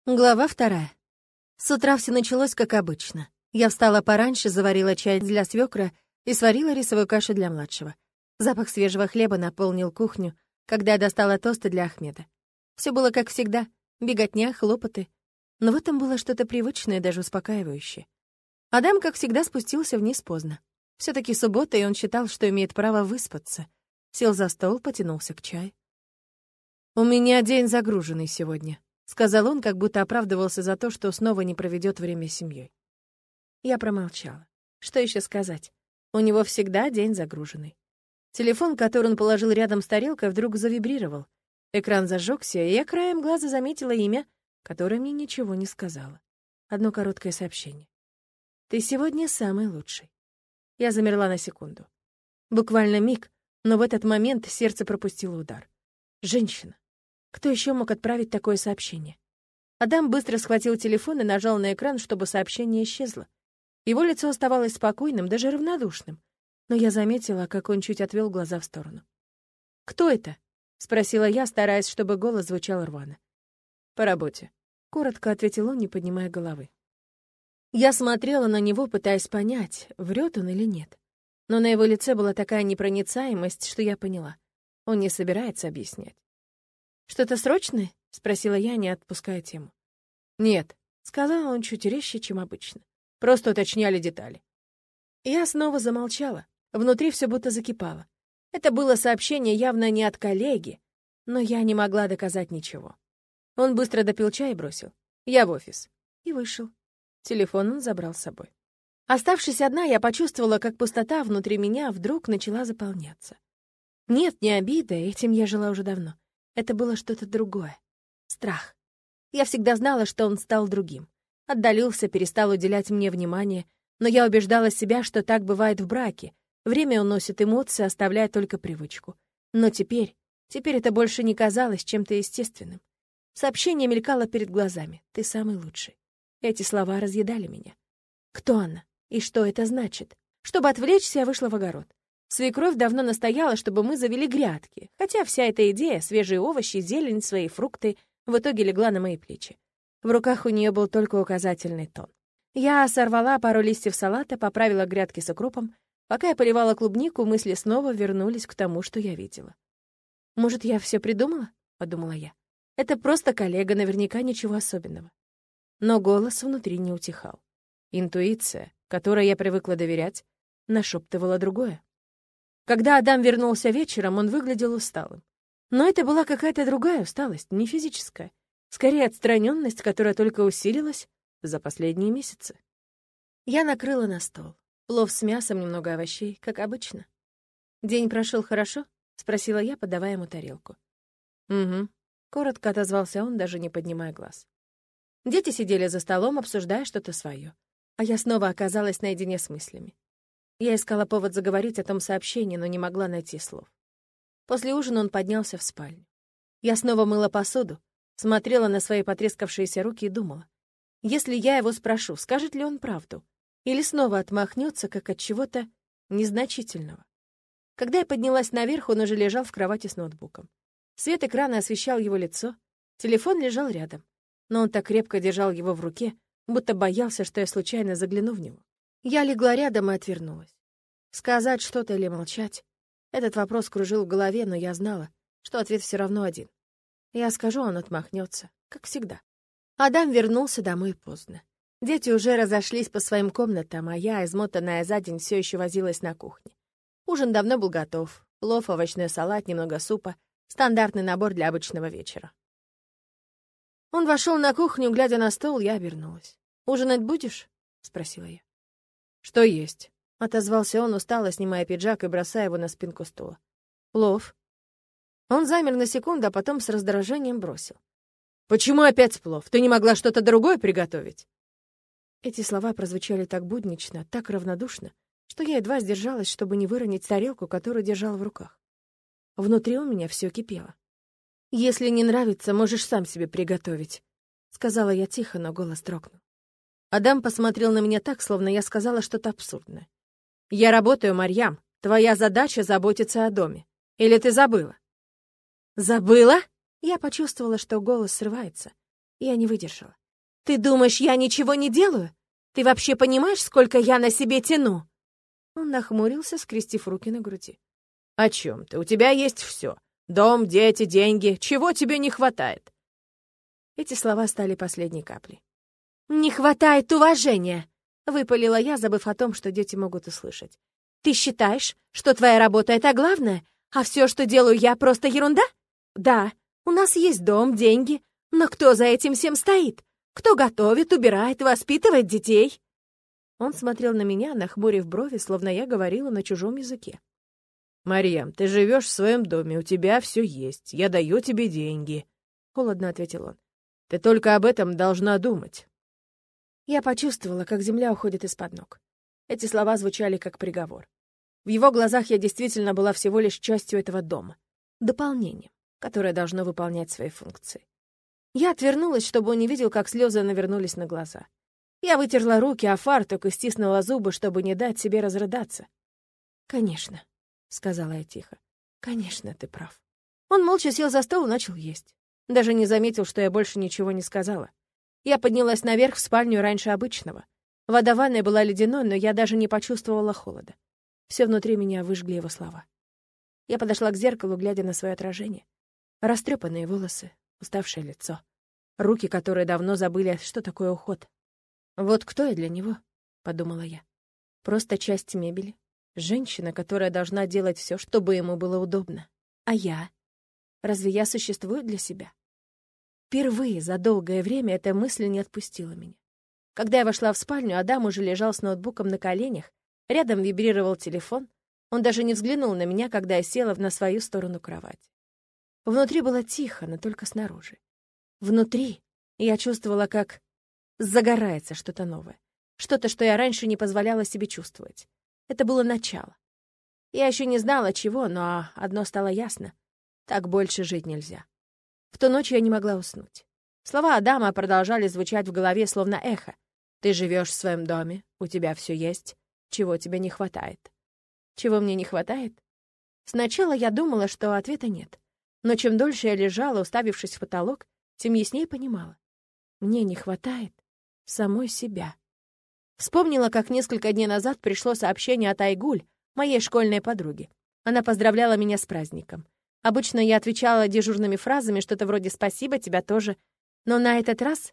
Глава 2. С утра все началось как обычно. Я встала пораньше, заварила чай для свекра и сварила рисовую кашу для младшего. Запах свежего хлеба наполнил кухню, когда я достала тосты для Ахмеда. Все было как всегда: беготня, хлопоты. Но в этом было что-то привычное, даже успокаивающее. Адам, как всегда, спустился вниз поздно. все таки суббота, и он считал, что имеет право выспаться. Сел за стол, потянулся к чаю. «У меня день загруженный сегодня», — сказал он, как будто оправдывался за то, что снова не проведет время с семьей. Я промолчала. Что еще сказать? У него всегда день загруженный. Телефон, который он положил рядом с тарелкой, вдруг завибрировал. Экран зажегся, и я краем глаза заметила имя, которое мне ничего не сказала. Одно короткое сообщение. «Ты сегодня самый лучший». Я замерла на секунду. Буквально миг, но в этот момент сердце пропустило удар. Женщина. Кто еще мог отправить такое сообщение? Адам быстро схватил телефон и нажал на экран, чтобы сообщение исчезло. Его лицо оставалось спокойным, даже равнодушным. Но я заметила, как он чуть отвел глаза в сторону. «Кто это?» — спросила я, стараясь, чтобы голос звучал рвано. «По работе», — коротко ответил он, не поднимая головы. Я смотрела на него, пытаясь понять, врет он или нет. Но на его лице была такая непроницаемость, что я поняла. Он не собирается объяснять. «Что-то срочное?» — спросила я, не отпуская тему. «Нет», — сказал он чуть резче, чем обычно. «Просто уточняли детали». Я снова замолчала. Внутри все будто закипало. Это было сообщение явно не от коллеги, но я не могла доказать ничего. Он быстро допил чай и бросил: «Я в офис». И вышел. Телефон он забрал с собой. Оставшись одна, я почувствовала, как пустота внутри меня вдруг начала заполняться. Нет, не обида, этим я жила уже давно. Это было что-то другое. Страх. Я всегда знала, что он стал другим. Отдалился, перестал уделять мне внимание, но я убеждала себя, что так бывает в браке. Время уносит эмоции, оставляя только привычку. Но теперь это больше не казалось чем-то естественным. Сообщение мелькало перед глазами. «Ты самый лучший». Эти слова разъедали меня. Кто она? И что это значит? Чтобы отвлечься, я вышла в огород. Свекровь давно настояла, чтобы мы завели грядки, хотя вся эта идея, свежие овощи, зелень, свои фрукты, в итоге легла на мои плечи. В руках у нее был только указательный тон. Я сорвала пару листьев салата, поправила грядки с укропом. Пока я поливала клубнику, мысли снова вернулись к тому, что я видела. «Может, я все придумала?» — подумала я. «Это просто коллега, наверняка ничего особенного». Но голос внутри не утихал. Интуиция, которой я привыкла доверять, нашептывала другое. Когда Адам вернулся вечером, он выглядел усталым. Но это была какая-то другая усталость, не физическая. Скорее, отстраненность, которая только усилилась за последние месяцы. Я накрыла на стол. Плов с мясом, немного овощей, как обычно. «День прошел хорошо?» — спросила я, подавая ему тарелку. «Угу», — коротко отозвался он, даже не поднимая глаз. Дети сидели за столом, обсуждая что-то свое. А я снова оказалась наедине с мыслями. Я искала повод заговорить о том сообщении, но не могла найти слов. После ужина он поднялся в спальню. Я снова мыла посуду, смотрела на свои потрескавшиеся руки и думала: если я его спрошу, скажет ли он правду, или снова отмахнется, как от чего-то незначительного. Когда я поднялась наверх, он уже лежал в кровати с ноутбуком. Свет экрана освещал его лицо, телефон лежал рядом, но он так крепко держал его в руке, будто боялся, что я случайно загляну в него. Я легла рядом и отвернулась. Сказать что-то или молчать? Этот вопрос кружил в голове, но я знала, что ответ все равно один. Я скажу, он отмахнется, как всегда. Адам вернулся домой поздно. Дети уже разошлись по своим комнатам, а я, измотанная за день, все еще возилась на кухне. Ужин давно был готов. Плов, овощной салат, немного супа. Стандартный набор для обычного вечера. Он вошел на кухню, глядя на стол, я обернулась. «Ужинать будешь?» — спросила я. «Что есть?» — отозвался он, устало снимая пиджак и бросая его на спинку стула. «Плов». Он замер на секунду, а потом с раздражением бросил: «Почему опять плов? Ты не могла что-то другое приготовить?» Эти слова прозвучали так буднично, так равнодушно, что я едва сдержалась, чтобы не выронить тарелку, которую держала в руках. Внутри у меня все кипело. «Если не нравится, можешь сам себе приготовить», — сказала я тихо, но голос дрогнул. Адам посмотрел на меня так, словно я сказала что-то абсурдное. «Я работаю, Марьям. Твоя задача — заботиться о доме. Или ты забыла?» «Забыла?» Я почувствовала, что голос срывается. Я не выдержала. «Ты думаешь, я ничего не делаю? Ты вообще понимаешь, сколько я на себе тяну?» Он нахмурился, скрестив руки на груди. «О чем ты? У тебя есть все. Дом, дети, деньги. Чего тебе не хватает?» Эти слова стали последней каплей. «Не хватает уважения!» — выпалила я, забыв о том, что дети могут услышать. «Ты считаешь, что твоя работа — это главное, а все, что делаю я, просто ерунда? Да, у нас есть дом, деньги, но кто за этим всем стоит? Кто готовит, убирает, воспитывает детей?» Он смотрел на меня, нахмурив брови, словно я говорила на чужом языке. «Марьям, ты живешь в своем доме, у тебя все есть. Я даю тебе деньги», — холодно ответил он. «Ты только об этом должна думать». Я почувствовала, как земля уходит из-под ног. Эти слова звучали как приговор. В его глазах я действительно была всего лишь частью этого дома, дополнением, которое должно выполнять свои функции. Я отвернулась, чтобы он не видел, как слезы навернулись на глаза. Я вытерла руки о фартук и стиснула зубы, чтобы не дать себе разрыдаться. «Конечно», — сказала я тихо, — «конечно, ты прав». Он молча сел за стол и начал есть. Даже не заметил, что я больше ничего не сказала. Я поднялась наверх в спальню раньше обычного. Вода в ванной была ледяной, но я даже не почувствовала холода. Все внутри меня выжгли его слова. Я подошла к зеркалу, глядя на свое отражение. Растрепанные волосы, уставшее лицо. Руки, которые давно забыли, что такое уход. «Вот кто я для него?» — подумала я. «Просто часть мебели. Женщина, которая должна делать все, чтобы ему было удобно. А я? Разве я существую для себя?» Впервые за долгое время эта мысль не отпустила меня. Когда я вошла в спальню, Адам уже лежал с ноутбуком на коленях, рядом вибрировал телефон. Он даже не взглянул на меня, когда я села на свою сторону кровати. Внутри было тихо, но только снаружи. Внутри я чувствовала, как загорается что-то новое. Что-то, что я раньше не позволяла себе чувствовать. Это было начало. Я еще не знала, чего, но одно стало ясно. Так больше жить нельзя. В ту ночь я не могла уснуть. Слова Адама продолжали звучать в голове, словно эхо. «Ты живешь в своем доме, у тебя все есть. Чего тебе не хватает?» Чего мне не хватает? Сначала я думала, что ответа нет. Но чем дольше я лежала, уставившись в потолок, тем яснее понимала. Мне не хватает самой себя. Вспомнила, как несколько дней назад пришло сообщение от Айгуль, моей школьной подруги. Она поздравляла меня с праздником. Обычно я отвечала дежурными фразами, что-то вроде «спасибо, тебя тоже». Но на этот раз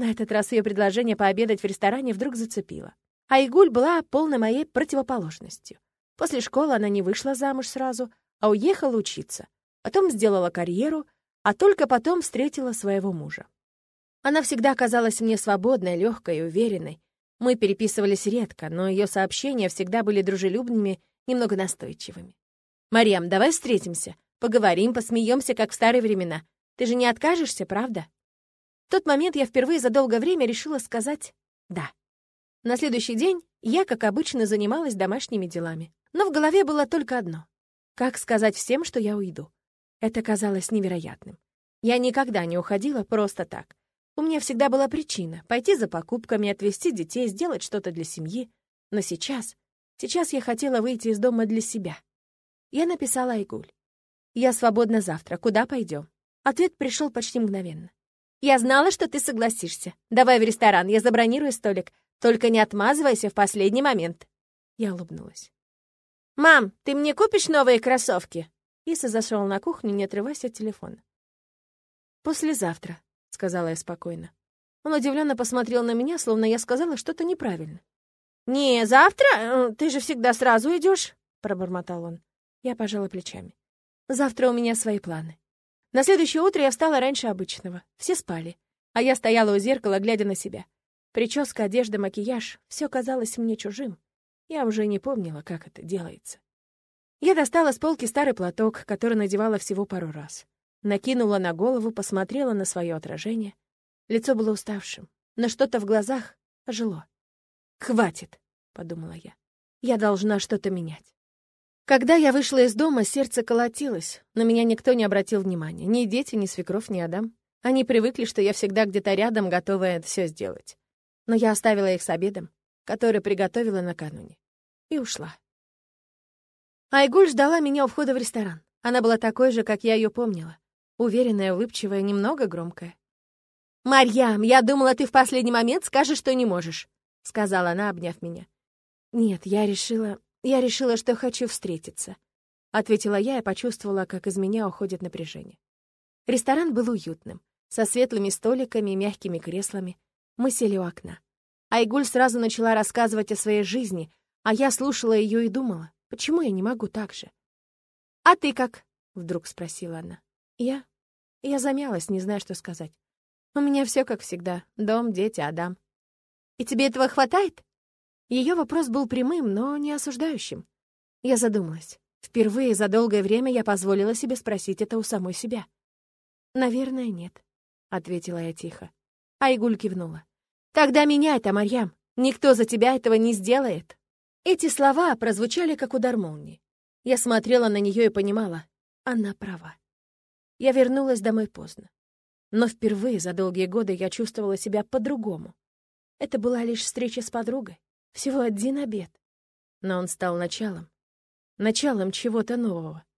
ее предложение пообедать в ресторане вдруг зацепило. Айгуль была полной моей противоположностью. После школы она не вышла замуж сразу, а уехала учиться. Потом сделала карьеру, а только потом встретила своего мужа. Она всегда казалась мне свободной, легкой и уверенной. Мы переписывались редко, но ее сообщения всегда были дружелюбными, немного настойчивыми. «Марьям, давай встретимся. Поговорим, посмеемся, как в старые времена. Ты же не откажешься, правда?» В тот момент я впервые за долгое время решила сказать «да». На следующий день я, как обычно, занималась домашними делами. Но в голове было только одно — как сказать всем, что я уйду. Это казалось невероятным. Я никогда не уходила просто так. У меня всегда была причина — пойти за покупками, отвезти детей, сделать что-то для семьи. Но сейчас я хотела выйти из дома для себя. Я написала Айгуль. «Я свободна завтра. Куда пойдем?» Ответ пришел почти мгновенно. «Я знала, что ты согласишься. Давай в ресторан, я забронирую столик. Только не отмазывайся в последний момент». Я улыбнулась. «Мам, ты мне купишь новые кроссовки?» Иса зашел на кухню, не отрываясь от телефона. «Послезавтра», — сказала я спокойно. Он удивленно посмотрел на меня, словно я сказала что-то неправильно. «Не, завтра? Ты же всегда сразу идешь», — пробормотал он. Я пожала плечами. «Завтра у меня свои планы». На следующее утро я встала раньше обычного. Все спали, а я стояла у зеркала, глядя на себя. Прическа, одежда, макияж — все казалось мне чужим. Я уже не помнила, как это делается. Я достала с полки старый платок, который надевала всего пару раз. Накинула на голову, посмотрела на свое отражение. Лицо было уставшим, но что-то в глазах ожило. «Хватит», — подумала я. «Я должна что-то менять». Когда я вышла из дома, сердце колотилось. На меня никто не обратил внимания. Ни дети, ни свекровь, ни Адам. Они привыкли, что я всегда где-то рядом, готовая все сделать. Но я оставила их с обедом, который приготовила накануне, и ушла. Айгуль ждала меня у входа в ресторан. Она была такой же, как я ее помнила. Уверенная, улыбчивая, немного громкая. «Марьям, я думала, ты в последний момент скажешь, что не можешь», — сказала она, обняв меня. «Нет, я решила, что хочу встретиться», — ответила я и почувствовала, как из меня уходит напряжение. Ресторан был уютным, со светлыми столиками и мягкими креслами. Мы сели у окна. Айгуль сразу начала рассказывать о своей жизни, а я слушала ее и думала, почему я не могу так же. «А ты как?» — вдруг спросила она. Я замялась, не зная, что сказать. У меня все как всегда. Дом, дети, Адам. «И тебе этого хватает?» Ее вопрос был прямым, но не осуждающим. Я задумалась. Впервые за долгое время я позволила себе спросить это у самой себя. «Наверное, нет», — ответила я тихо. Айгуль кивнула. «Тогда меняй это, Марьям. Никто за тебя этого не сделает». Эти слова прозвучали, как удар молнии. Я смотрела на нее и понимала, она права. Я вернулась домой поздно. Но впервые за долгие годы я чувствовала себя по-другому. Это была лишь встреча с подругой, всего один обед. Но он стал началом чего-то нового.